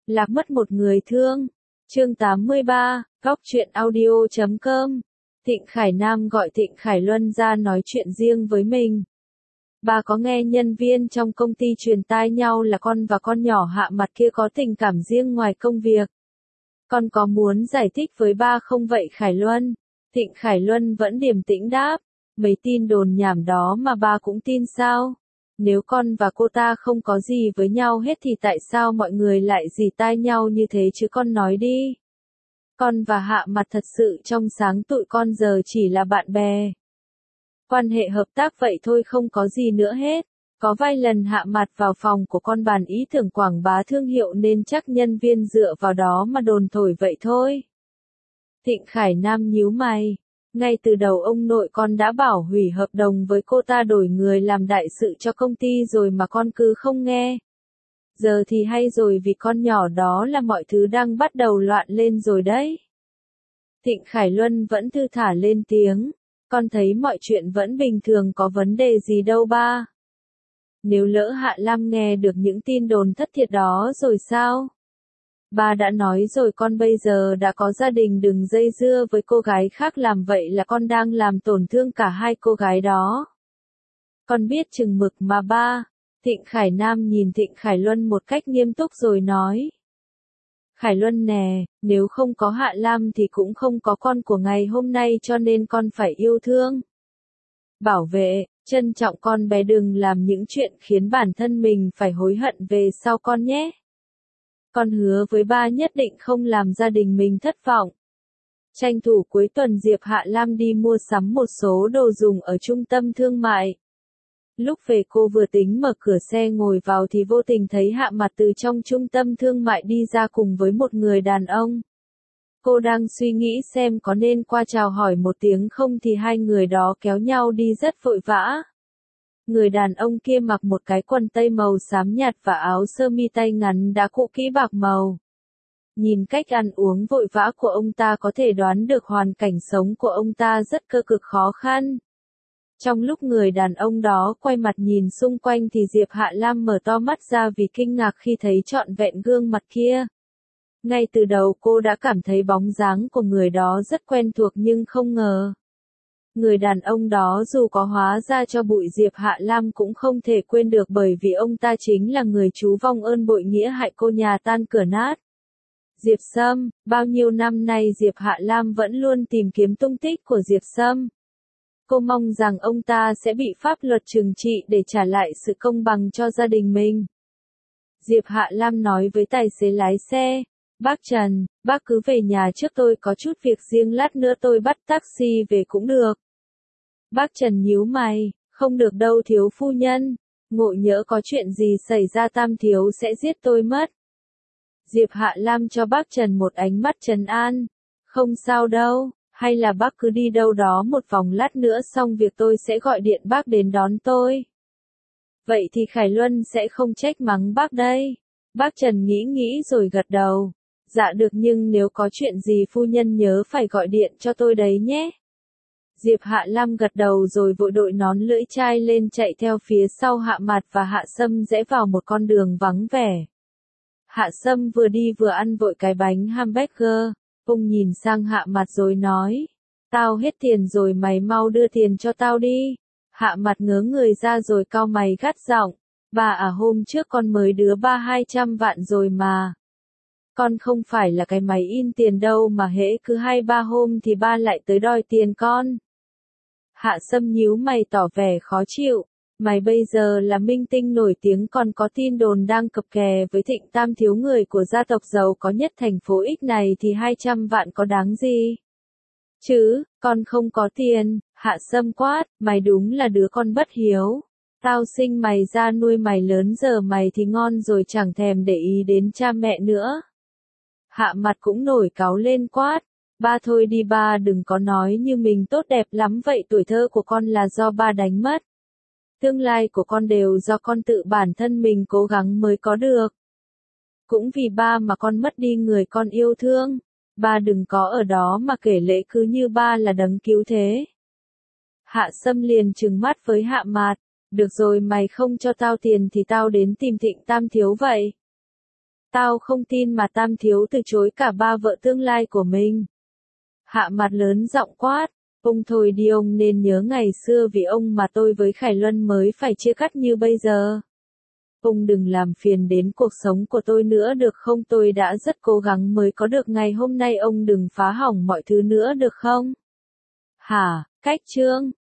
Lạc mất một người thương. Chương 83, Góc truyện audio.com. Thịnh Khải Nam gọi Thịnh Khải Luân ra nói chuyện riêng với mình. Bà có nghe nhân viên trong công ty truyền tai nhau là con và con nhỏ Hạ Mặt kia có tình cảm riêng ngoài công việc. Con có muốn giải thích với ba không vậy Khải Luân? Thịnh Khải Luân vẫn điềm tĩnh đáp. Mấy tin đồn nhảm đó mà ba cũng tin sao? Nếu con và cô ta không có gì với nhau hết thì tại sao mọi người lại rỉ tai nhau như thế chứ con nói đi. Con và Hạ Mặt thật sự trong sáng tụi con giờ chỉ là bạn bè. Quan hệ hợp tác vậy thôi không có gì nữa hết. Có vài lần Hạ Mặt vào phòng của con bàn ý tưởng quảng bá thương hiệu nên chắc nhân viên dựa vào đó mà đồn thổi vậy thôi. Thịnh Khải Nam nhíu mày. Ngay từ đầu ông nội con đã bảo hủy hợp đồng với cô ta đổi người làm đại sự cho công ty rồi mà con cứ không nghe. Giờ thì hay rồi vì con nhỏ đó là mọi thứ đang bắt đầu loạn lên rồi đấy. Thịnh Khải Luân vẫn thư thả lên tiếng. Con thấy mọi chuyện vẫn bình thường có vấn đề gì đâu ba. Nếu lỡ Hạ Lam nghe được những tin đồn thất thiệt đó rồi sao? Ba đã nói rồi con bây giờ đã có gia đình đừng dây dưa với cô gái khác làm vậy là con đang làm tổn thương cả hai cô gái đó. Con biết chừng mực mà ba. Thịnh Khải Nam nhìn Thịnh Khải Luân một cách nghiêm túc rồi nói. Khải Luân nè, nếu không có Hạ Lam thì cũng không có con của ngày hôm nay cho nên con phải yêu thương. Bảo vệ, trân trọng con bé đừng làm những chuyện khiến bản thân mình phải hối hận về sau con nhé. Con hứa với ba nhất định không làm gia đình mình thất vọng. Tranh thủ cuối tuần Diệp Hạ Lam đi mua sắm một số đồ dùng ở trung tâm thương mại. Lúc về cô vừa tính mở cửa xe ngồi vào thì vô tình thấy Hạ Mặt từ trong trung tâm thương mại đi ra cùng với một người đàn ông. Cô đang suy nghĩ xem có nên qua chào hỏi một tiếng không thì hai người đó kéo nhau đi rất vội vã. Người đàn ông kia mặc một cái quần tây màu xám nhạt và áo sơ mi tay ngắn đã cũ kỹ bạc màu. Nhìn cách ăn uống vội vã của ông ta có thể đoán được hoàn cảnh sống của ông ta rất cơ cực khó khăn. Trong lúc người đàn ông đó quay mặt nhìn xung quanh thì Diệp Hạ Lam mở to mắt ra vì kinh ngạc khi thấy trọn vẹn gương mặt kia. Ngay từ đầu cô đã cảm thấy bóng dáng của người đó rất quen thuộc nhưng không ngờ. Người đàn ông đó dù có hóa ra cho bụi Diệp Hạ Lam cũng không thể quên được bởi vì ông ta chính là người chú vong ơn bội nghĩa hại cô nhà tan cửa nát. Diệp Sâm, bao nhiêu năm nay Diệp Hạ Lam vẫn luôn tìm kiếm tung tích của Diệp Sâm. Cô mong rằng ông ta sẽ bị pháp luật trừng trị để trả lại sự công bằng cho gia đình mình. Diệp Hạ Lam nói với tài xế lái xe, bác Trần, bác cứ về nhà trước tôi có chút việc riêng lát nữa tôi bắt taxi về cũng được. Bác Trần nhíu mày, không được đâu thiếu phu nhân, ngộ nhỡ có chuyện gì xảy ra Tam thiếu sẽ giết tôi mất. Diệp Hạ Lam cho bác Trần một ánh mắt trấn an, không sao đâu. Hay là bác cứ đi đâu đó một vòng lát nữa xong việc tôi sẽ gọi điện bác đến đón tôi. Vậy thì Khải Luân sẽ không trách mắng bác đây. Bác Trần nghĩ rồi gật đầu. Dạ được nhưng nếu có chuyện gì phu nhân nhớ phải gọi điện cho tôi đấy nhé. Diệp Hạ Lam gật đầu rồi vội đội nón lưỡi chai lên chạy theo phía sau Hạ Mặt và Hạ Sâm rẽ vào một con đường vắng vẻ. Hạ Sâm vừa đi vừa ăn vội cái bánh hamburger. Ông nhìn sang Hạ Mặt rồi nói, tao hết tiền rồi mày mau đưa tiền cho tao đi. Hạ Mặt ngớ người ra rồi cau mày gắt giọng, bà à hôm trước con mới đưa ba 200 vạn rồi mà. Con không phải là cái máy in tiền đâu mà hễ cứ 2-3 hôm thì ba lại tới đòi tiền con. Hạ Sâm nhíu mày tỏ vẻ khó chịu, mày bây giờ là minh tinh nổi tiếng còn có tin đồn đang cập kè với Thịnh Tam thiếu người của gia tộc giàu có nhất thành phố X này thì 200 vạn có đáng gì? Chứ, con không có tiền, Hạ Sâm quát, mày đúng là đứa con bất hiếu. Tao sinh mày ra nuôi mày lớn giờ mày thì ngon rồi chẳng thèm để ý đến cha mẹ nữa. Hạ Mặt cũng nổi cáu lên quát. Ba thôi đi ba đừng có nói như mình tốt đẹp lắm vậy tuổi thơ của con là do ba đánh mất. Tương lai của con đều do con tự bản thân mình cố gắng mới có được. Cũng vì ba mà con mất đi người con yêu thương. Ba đừng có ở đó mà kể lễ cứ như ba là đấng cứu thế. Hạ Sâm liền trừng mắt với Hạ Mặt. Được rồi mày không cho tao tiền thì tao đến tìm Thịnh Tam thiếu vậy. Tao không tin mà Tam thiếu từ chối cả ba vợ tương lai của mình. Hạ mặt lớn giọng quát. Ông thôi đi, ông nên nhớ ngày xưa vì ông mà tôi với Khải Luân mới phải chia cắt như bây giờ. Ông đừng làm phiền đến cuộc sống của tôi nữa được không? Tôi đã rất cố gắng mới có được ngày hôm nay, ông đừng phá hỏng mọi thứ nữa được không? Hả, Cách Trương?